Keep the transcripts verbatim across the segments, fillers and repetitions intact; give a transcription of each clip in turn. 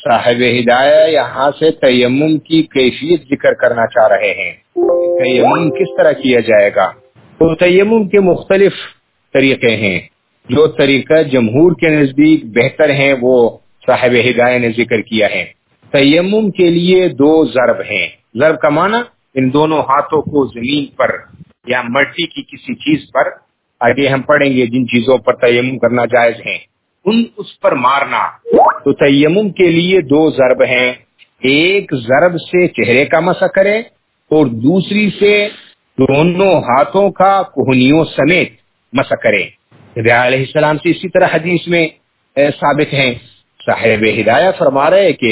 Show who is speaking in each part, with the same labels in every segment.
Speaker 1: صاحب ہدایہ یہاں سے تیمم کی کیفیت ذکر کرنا چاہ رہے ہیں، تیمم کس طرح کیا جائے گا۔ تو تیمم کے مختلف طریقے ہیں، جو طریقہ جمہور کے نزدیک بہتر ہیں وہ صاحب ہدایہ نے ذکر کیا ہے۔ تیمم کے لیے دو ضرب ہیں، ضرب کا معنی ان دونوں ہاتھوں کو زمین پر یا مٹی کی کسی چیز پر، آگے ہم پڑھیں گے جن چیزوں پر تیمم کرنا جائز ہیں ان اس پر مارنا۔ تو تیمم کے لیے دو ضرب ہیں، ایک ضرب سے چہرے کا مسح کرے اور دوسری سے دونوں ہاتھوں کا کوہنیوں سمیت مسح کرے۔ نبی علیہ السلام سے اسی طرح حدیث میں ثابت ہیں، صاحب ہدایہ فرما رہے کہ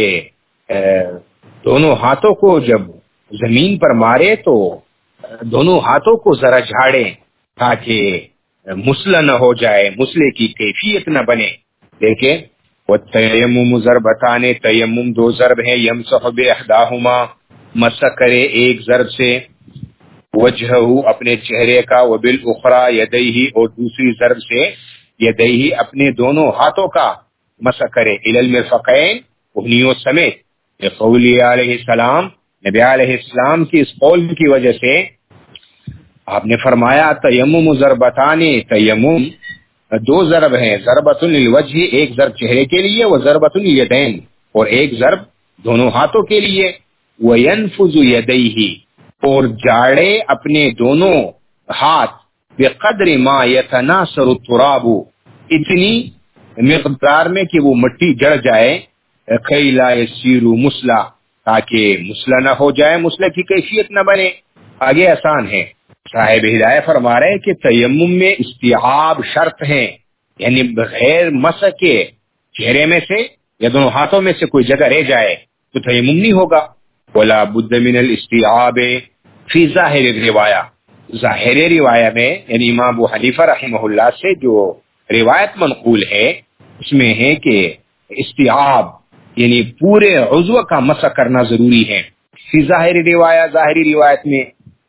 Speaker 1: دونوں ہاتھوں کو جب زمین پر مارے تو دونوں ہاتھوں کو ذرا جھاڑے تاکہ مسلح نہ ہو جائے، مسلح کی کیفیت نہ بنے۔ دیکھیں وَالتَّيَمُّمُ ضَرْبَتَانِ، تیمم دو ضرب ہیں، یمسح بِإِحْدَاهُمَا، مسح کرے ایک ضرب سے، وجہہ اپنے چہرے کا، وبالأخرى یدیہ اور دوسری ضرب سے یدیہ اپنے دونوں ہاتھوں کا مسح کرے، الی المرفقین کوہنیوں سمیت۔ قولی علیہ السلام، نبی علیہ السلام کی اس قول کی وجہ سے آپ نے فرمایا تیمم ضربتان، تیمم دو ضرب ہیں، ضربۃ للوجہ ایک ضرب چہرے کے لیے، و ضربۃ للیدین اور ایک ضرب دونوں ہاتھوں کے لیے، وینفذ یدیہ اور جاڑے اپنے دونوں ہاتھ، بقدر ما یتناثر التراب اتنی مقدار میں کہ وہ مٹی جڑ جائے، کئی لا یسیر مسلح تاکہ مسلح نہ ہو جائے، مسلح کی کیفیت نہ بنے۔ آگے آسان ہے، صاحب ہدایہ فرما رہے کہ تیمم میں استیعاب شرط ہیں، یعنی بغیر مسح کے چہرے میں سے یا دونوں ہاتھوں میں سے کوئی جگہ رہ جائے تو تیمم نہیں ہوگا۔ ولا بد من الاستیعاب فی ظاہر الروایہ، ظاہر روایہ میں یعنی امام ابو حنیفہ رحمہ اللہ سے جو روایت منقول ہے اس میں ہے کہ استیعاب یعنی پورے عضو کا مسح کرنا ضروری ہے۔ فی ظاہر روایہ، ظاہری روایت میں،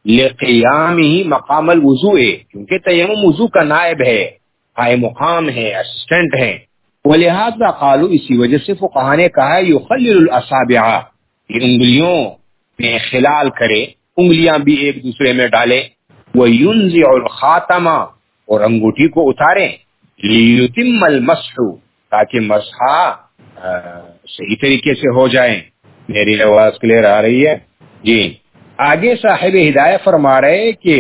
Speaker 1: لقیامہ مقام الوضوء، کیونکہ تیمم وضو کا نائب ہے، قائم مقام ہے، اسسٹنٹ ہے۔ ولہذا قالوا، اسی وجہ سے فقہاء نے کہا یخلل الاصابع، یہ انگلیوں میں خلال کرے، انگلیاں بھی ایک دوسرے میں ڈالے، وینزع الخاتم اور انگوٹھی کو اتارے، لیتم المسح تاکہ مسح صحیح طریقے سے ہو جائیں۔ میری آواز کلیئر آ رہی ہے؟ جی۔ آگے صاحب ہدایہ فرما رہے کہ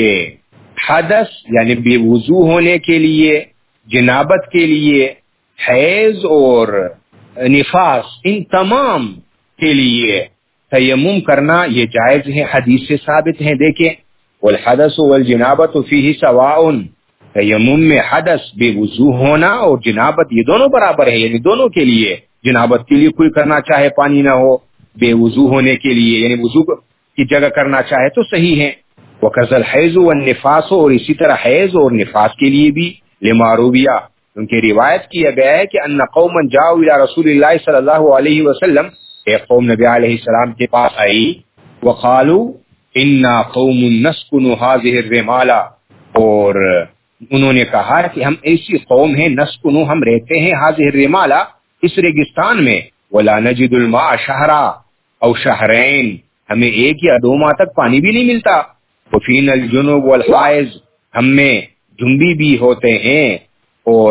Speaker 1: حدث یعنی بے وضو ہونے کے لیے، جنابت کے لیے، حیض اور نفاس، ان تمام کے لیے تیمم کرنا یہ جائز ہے، حدیث سے ثابت ہیں۔ دیکھیں والحدث والجنابت فیہ سواء، تیمم میں حدث بے وضو ہونا اور جنابت یہ دونوں برابر ہے، یعنی دونوں کے لیے، جنابت کے لیے کوئی کرنا چاہے پانی نہ ہو، بے وضو ہونے کے لیے یعنی وضو کی جگہ کرنا چاہے تو صحیح ہے۔ وَكَذَا الْحَيْضُ وَالنِّفَاسُ، اور اسی طرح حیض اور نفاس کے لیے بھی، لما رویہ کیونکہ روایت کیا گیا ہے کہ ان قوما جاؤ الى رسول اللہ صلی اللہ علیہ وسلم، ایک قوم نبی علیہ السلام کے پاس آئی، وقالوا انا قوم نسكن هذه الرمال، اور انہوں نے کہا کہ ہم ایسی قوم ہیں، نسكن ہم رہتے ہیں، هذه الرمال اس ریگستان میں، ولا نجد الماء شهرا او شهرين، ہمیں ایک یا دو ماہ تک پانی بھی نہیں ملتا، وفینا الجنوب والحائض، ہم میں جنبی بھی ہوتے ہیں اور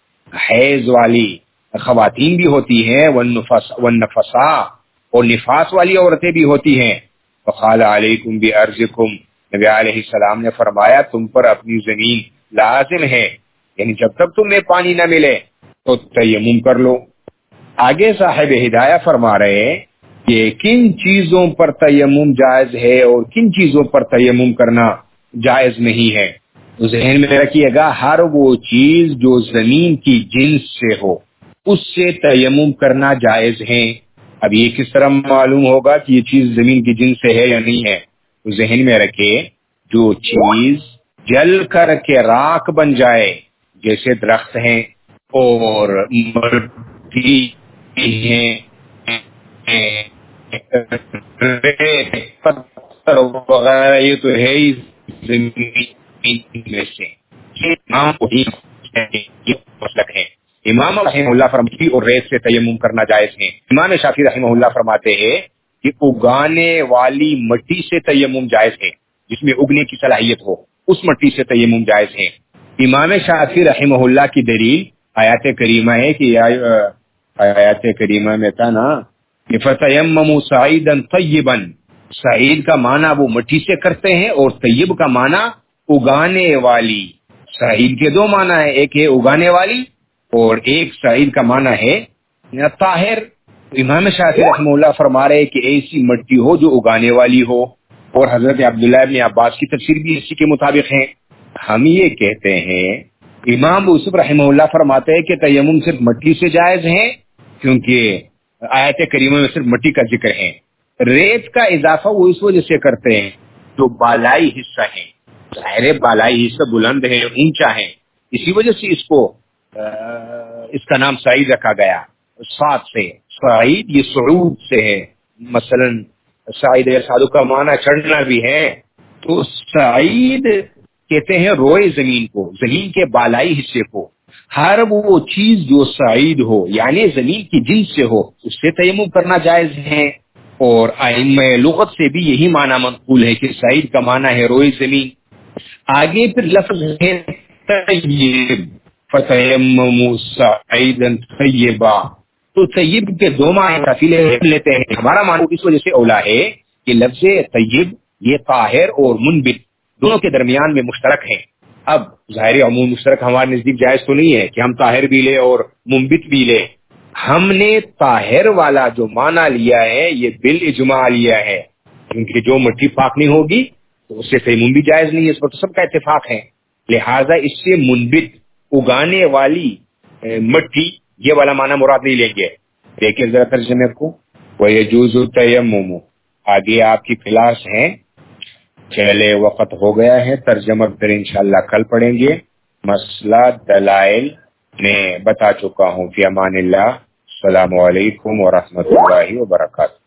Speaker 1: حیض والی خواتین بھی ہوتی ہیں، والنفساء اور نفاس والی عورتیں بھی ہوتی ہیں۔ فقال علیکم بارضکم، نبی علیہ السلام نے فرمایا تم پر اپنی زمین لازم ہے، یعنی جب تک تمہیں پانی نہ ملے تو تیمم کر لو۔ آگے صاحب ہدایہ فرما رہے ہیں کہ کن چیزوں پر تیمم جائز ہے اور کن چیزوں پر تیمم کرنا جائز نہیں ہے۔ تو ذہن میں رکھیے گا، ہر وہ چیز جو زمین کی جنس سے ہو اس سے تیمم کرنا جائز ہے۔ اب یہ کس طرح معلوم ہوگا کہ یہ چیز زمین کی جنس سے ہے یا نہیں ہے؟ تو ذہن میں رکھے، جو چیز جل کر کے راکھ بن جائے، جیسے درخت ہیں اور مٹی ہیں، پتھر وغیرہ، یہ تو ہے ہی زمین میں سے، یہ مسلک ہے۔ امام رحمہ اللہ فرماتے اور ریت سے تیمم کرنا جائز ہے. امام شافعی رحمہ اللہ فرماتے ہیں کہ اگانے والی مٹی سے تیمم جائز ہے، جس میں اگنے کی صلاحیت ہو، اس مٹی سے تیمم جائز ہے. امام شافعی رحمہ اللہ کی دلیل آیات کریمہ ہے کہ آیات کریمہ میں تھا نا کہ فَتَيَمَّمُوا صَعِيدًا طَيِّبًا، سعید کا معنی وہ مٹی سے کرتے ہیں اور طیب کا معنی اگانے والی. سعید کے دو معنی ہے، ایک ہے اگانے والی اور ایک سعید کا معنی ہے طاہر. امام شافعی رحمہ اللہ فرما رہے کہ ایسی مٹی ہو جو اگانے والی ہو، اور حضرت عبداللہ ابن عباس کی تفسیر بھی اسی کے مطابق ہے. ہم یہ کہتے ہیں امام یوسف رحمہ اللہ فرماتے ہیں کہ تیمم صرف مٹی سے جائز ہے کیونکہ آیت کریمہ میں صرف مٹی کا ذکر ہے. ریت کا اضافہ وہ اس وجہ سے کرتے ہیں جو بالائی حصہ ہے، ظاہر بالائی حصہ بلند ہے، اونچا ہے، اسی وجہ سے اس کو اس کا نام سعید رکھا گیا. سعید سے، سعید یہ صعود سے ہے. مثلا سعید سعدو کا معنی چڑھنا بھی ہے، تو سعید کہتے ہیں روئے زمین کو، زمین کے بالائی حصے کو. ہر وہ چیز جو سعید ہو یعنی زمین کی جنس سے ہو اس سے تیمم کرنا جائز ہے. اور ائمہ لغت سے بھی یہی معنی منقول ہے کہ سعید کا معنی ہے روئے زمین. آگے پھر لفظ ہے طیب، فَتَيَمَّمُوا صَعِيدًا طَيِّبًا، تو طیب کے دو معنی تفصیل لیتے ہیں. ہمارا معنی اس وجہ سے اولا ہے کہ لفظ طیب یہ طاہر اور منبت دونوں کے درمیان میں مشترک ہے. اب ظاہری عموم مشترک ہمارے نزدیک جائز تو نہیں ہے کہ ہم طاہر بھی لیں اور منبت بھی لیں. ہم نے طاہر والا جو معنی لیا ہے یہ بالاجماع لیا ہے، کیونکہ جو مٹی پاک نہیں ہوگی تو اس سے تیمم بھی جائز نہیں ہے، اس پر تو سب کا اتفاق ہے. لہذا اس سے منبت اگانے والی مٹی یہ والا معنی مراد نہیں لیں گے. دیکھیں ذرا ترجمے کو، وَيَجُوزُ التَّيَمُّمُ. آگے آپ کی کلاس ہے، چلے وقت ہو گیا ہے، ترجمہ پھر انشاءاللہ کل پڑھیں گے. مسئلہ دلائل میں بتا چکا ہوں. فی امان اللہ، السلام علیکم ورحمۃ اللہ وبرکاتہ.